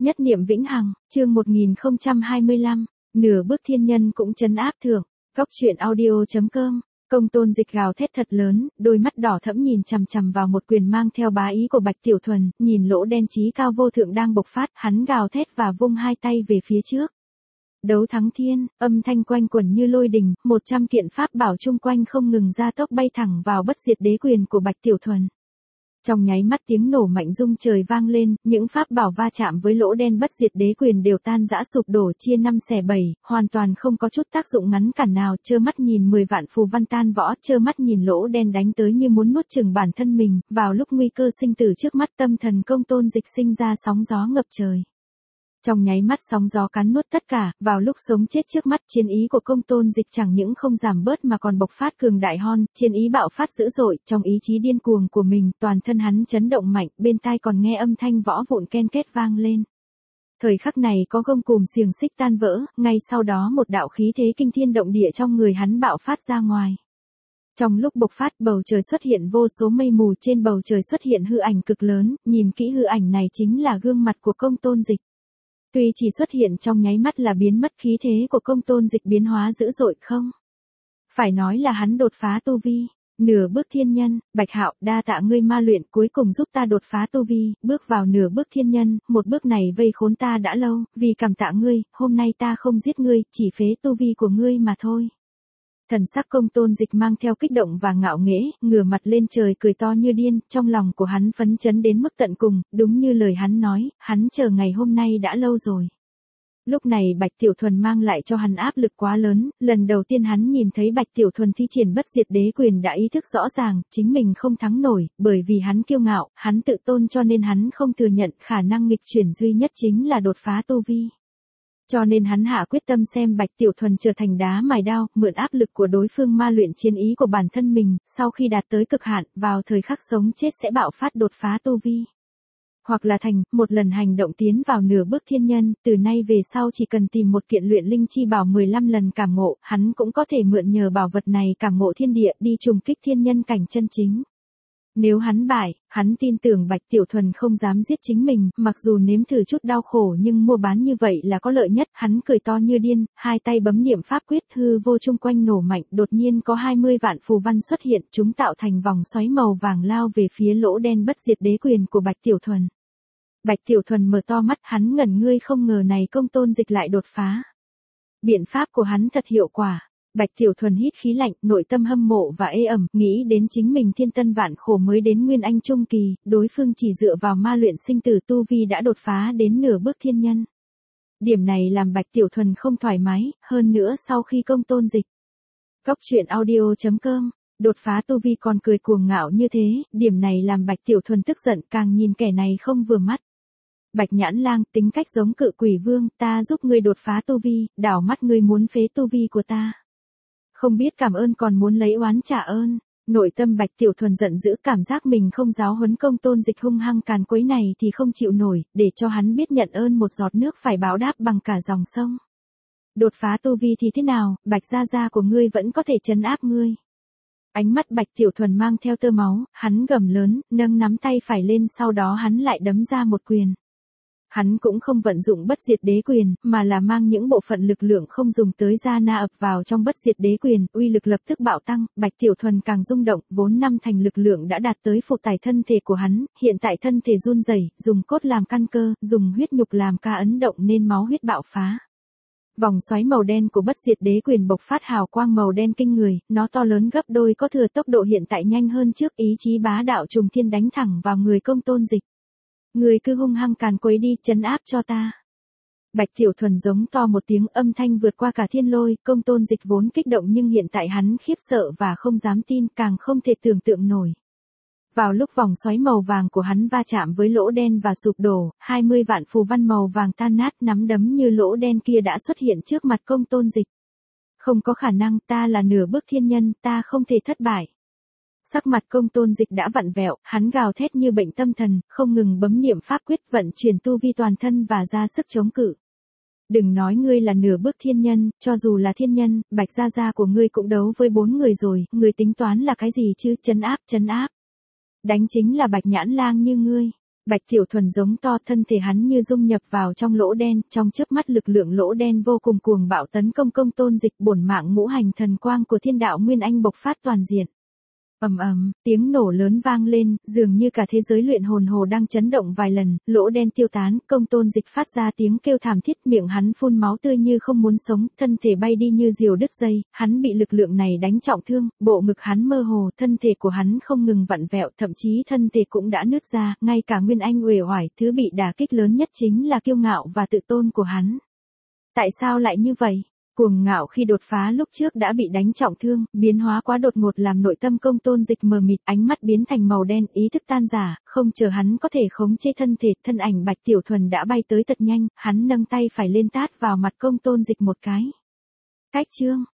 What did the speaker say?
Nhất niệm vĩnh hằng, chương 1025, nửa bước thiên nhân cũng trấn áp thượng. Góc truyện audio.com. Công Tôn Dịch gào thét thật lớn, đôi mắt đỏ thẫm nhìn chằm chằm vào một quyền mang theo bá ý của Bạch Tiểu Thuần, nhìn lỗ đen chí cao vô thượng đang bộc phát, hắn gào thét và vung hai tay về phía trước. Đấu thắng thiên, âm thanh quanh quẩn như lôi đình, 100 kiện pháp bảo chung quanh không ngừng ra tốc bay thẳng vào bất diệt đế quyền của Bạch Tiểu Thuần. Trong nháy mắt tiếng nổ mạnh rung trời vang lên, những pháp bảo va chạm với lỗ đen bất diệt đế quyền đều tan rã sụp đổ chia 5 xẻ 7, hoàn toàn không có chút tác dụng ngắn cản nào, trơ mắt nhìn 10 vạn phù văn tan võ, trơ mắt nhìn lỗ đen đánh tới như muốn nuốt chửng bản thân mình, vào lúc nguy cơ sinh tử trước mắt tâm thần Công Tôn Dịch sinh ra sóng gió ngập trời. Trong nháy mắt sóng gió cắn nuốt tất cả, vào lúc sống chết trước mắt chiến ý của Công Tôn Dịch chẳng những không giảm bớt mà còn bộc phát cường đại hon, chiến ý bạo phát dữ dội, trong ý chí điên cuồng của mình, toàn thân hắn chấn động mạnh, bên tai còn nghe âm thanh võ vụn ken két vang lên. Thời khắc này có gông cùm xiềng xích tan vỡ, ngay sau đó một đạo khí thế kinh thiên động địa trong người hắn bạo phát ra ngoài. Trong lúc bộc phát bầu trời xuất hiện vô số mây mù, trên bầu trời xuất hiện hư ảnh cực lớn, nhìn kỹ hư ảnh này chính là gương mặt của Công Tôn Dịch. Tuy chỉ xuất hiện trong nháy mắt là biến mất, khí thế của Công Tôn Dịch biến hóa dữ dội không? Phải nói là hắn đột phá tu vi, nửa bước thiên nhân. Bạch Hạo, đa tạ ngươi ma luyện, cuối cùng giúp ta đột phá tu vi, bước vào nửa bước thiên nhân, một bước này vây khốn ta đã lâu, vì cảm tạ ngươi, hôm nay ta không giết ngươi, chỉ phế tu vi của ngươi mà thôi. Thần sắc Công Tôn Dịch mang theo kích động và ngạo nghễ, ngửa mặt lên trời cười to như điên, trong lòng của hắn phấn chấn đến mức tận cùng, đúng như lời hắn nói, hắn chờ ngày hôm nay đã lâu rồi. Lúc này Bạch Tiểu Thuần mang lại cho hắn áp lực quá lớn, lần đầu tiên hắn nhìn thấy Bạch Tiểu Thuần thi triển bất diệt đế quyền đã ý thức rõ ràng, chính mình không thắng nổi, bởi vì hắn kiêu ngạo, hắn tự tôn cho nên hắn không thừa nhận khả năng nghịch chuyển duy nhất chính là đột phá tu vi. Cho nên hắn hạ quyết tâm xem Bạch Tiểu Thuần trở thành đá mài đao, mượn áp lực của đối phương ma luyện chiến ý của bản thân mình, sau khi đạt tới cực hạn, vào thời khắc sống chết sẽ bạo phát đột phá tu vi. Hoặc là thành, một lần hành động tiến vào nửa bước thiên nhân, từ nay về sau chỉ cần tìm một kiện luyện linh chi bảo 15 lần cảm ngộ, hắn cũng có thể mượn nhờ bảo vật này cảm ngộ thiên địa, đi trùng kích thiên nhân cảnh chân chính. Nếu hắn bại, hắn tin tưởng Bạch Tiểu Thuần không dám giết chính mình, mặc dù nếm thử chút đau khổ nhưng mua bán như vậy là có lợi nhất, hắn cười to như điên, hai tay bấm niệm pháp quyết, hư vô chung quanh nổ mạnh, đột nhiên có 20 vạn phù văn xuất hiện, chúng tạo thành vòng xoáy màu vàng lao về phía lỗ đen bất diệt đế quyền của Bạch Tiểu Thuần. Bạch Tiểu Thuần mở to mắt, hắn ngẩn ngươi, không ngờ này Công Tôn Dịch lại đột phá. Biện pháp của hắn thật hiệu quả. Bạch Tiểu Thuần hít khí lạnh, nội tâm hâm mộ và ê ẩm, nghĩ đến chính mình thiên tân vạn khổ mới đến Nguyên Anh Trung Kỳ, đối phương chỉ dựa vào ma luyện sinh tử tu vi đã đột phá đến nửa bước thiên nhân. Điểm này làm Bạch Tiểu Thuần không thoải mái, hơn nữa sau khi Công Tôn Dịch. Góc truyện audio.com, đột phá tu vi còn cười cuồng ngạo như thế, điểm này làm Bạch Tiểu Thuần tức giận, càng nhìn kẻ này không vừa mắt. Bạch Nhãn Lang, tính cách giống Cự Quỷ Vương, ta giúp ngươi đột phá tu vi, đảo mắt ngươi muốn phế tu vi của ta. Không biết cảm ơn còn muốn lấy oán trả ơn. Nội tâm Bạch Tiểu Thuần giận dữ, cảm giác mình không giáo huấn Công Tôn Dịch hung hăng càn quấy này thì không chịu nổi, để cho hắn biết nhận ơn một giọt nước phải báo đáp bằng cả dòng sông. Đột phá tu vi thì thế nào, Bạch gia gia của ngươi vẫn có thể trấn áp ngươi. Ánh mắt Bạch Tiểu Thuần mang theo tơ máu, hắn gầm lớn, nâng nắm tay phải lên, sau đó hắn lại đấm ra một quyền. Hắn cũng không vận dụng bất diệt đế quyền, mà là mang những bộ phận lực lượng không dùng tới ra na ập vào trong bất diệt đế quyền, uy lực lập tức bạo tăng, Bạch Tiểu Thuần càng rung động, vốn năm thành lực lượng đã đạt tới phụ tải thân thể của hắn, hiện tại thân thể run rẩy, dùng cốt làm căn cơ, dùng huyết nhục làm ca ấn động nên máu huyết bạo phá. Vòng xoáy màu đen của bất diệt đế quyền bộc phát hào quang màu đen kinh người, nó to lớn gấp đôi, có thừa tốc độ hiện tại nhanh hơn trước, ý chí bá đạo trùng thiên đánh thẳng vào người Công Tôn Dịch. Người cứ hung hăng càn quấy đi, trấn áp cho ta. Bạch Tiểu Thuần giống to một tiếng, âm thanh vượt qua cả thiên lôi, Công Tôn Dịch vốn kích động nhưng hiện tại hắn khiếp sợ và không dám tin, càng không thể tưởng tượng nổi. Vào lúc vòng xoáy màu vàng của hắn va chạm với lỗ đen và sụp đổ, 20 vạn phù văn màu vàng tan nát, nắm đấm như lỗ đen kia đã xuất hiện trước mặt Công Tôn Dịch. Không có khả năng, ta là nửa bước thiên nhân, ta không thể thất bại. Sắc mặt Công Tôn Dịch đã vặn vẹo, hắn gào thét như bệnh tâm thần, không ngừng bấm niệm pháp quyết, vận chuyển tu vi toàn thân và ra sức chống cự. Đừng nói ngươi là nửa bước thiên nhân, cho dù là thiên nhân, Bạch gia gia của ngươi cũng đấu với 4 người rồi, ngươi tính toán là cái gì chứ, trấn áp. Đánh chính là Bạch Nhãn Lang như ngươi. Bạch Tiểu Thuần giống to, thân thể hắn như dung nhập vào trong lỗ đen, trong chớp mắt lực lượng lỗ đen vô cùng cuồng bạo tấn công Công Tôn Dịch, bổn mạng ngũ hành thần quang của Thiên Đạo Nguyên Anh bộc phát toàn diện. Ầm ầm, tiếng nổ lớn vang lên, dường như cả thế giới luyện hồn hồ đang chấn động vài lần, lỗ đen tiêu tán, Công Tôn Dịch phát ra tiếng kêu thảm thiết, miệng hắn phun máu tươi như không muốn sống, thân thể bay đi như diều đứt dây, hắn bị lực lượng này đánh trọng thương, bộ ngực hắn mơ hồ, thân thể của hắn không ngừng vặn vẹo, thậm chí thân thể cũng đã nứt ra, ngay cả Nguyên Anh uể oải, thứ bị đả kích lớn nhất chính là kiêu ngạo và tự tôn của hắn. Tại sao lại như vậy? Cuồng ngạo khi đột phá lúc trước đã bị đánh trọng thương, biến hóa quá đột ngột làm nội tâm Công Tôn Dịch mờ mịt, ánh mắt biến thành màu đen, ý thức tan rã, không chờ hắn có thể khống chế thân thể, thân ảnh Bạch Tiểu Thuần đã bay tới thật nhanh, hắn nâng tay phải lên tát vào mặt Công Tôn Dịch một cái. Cách chương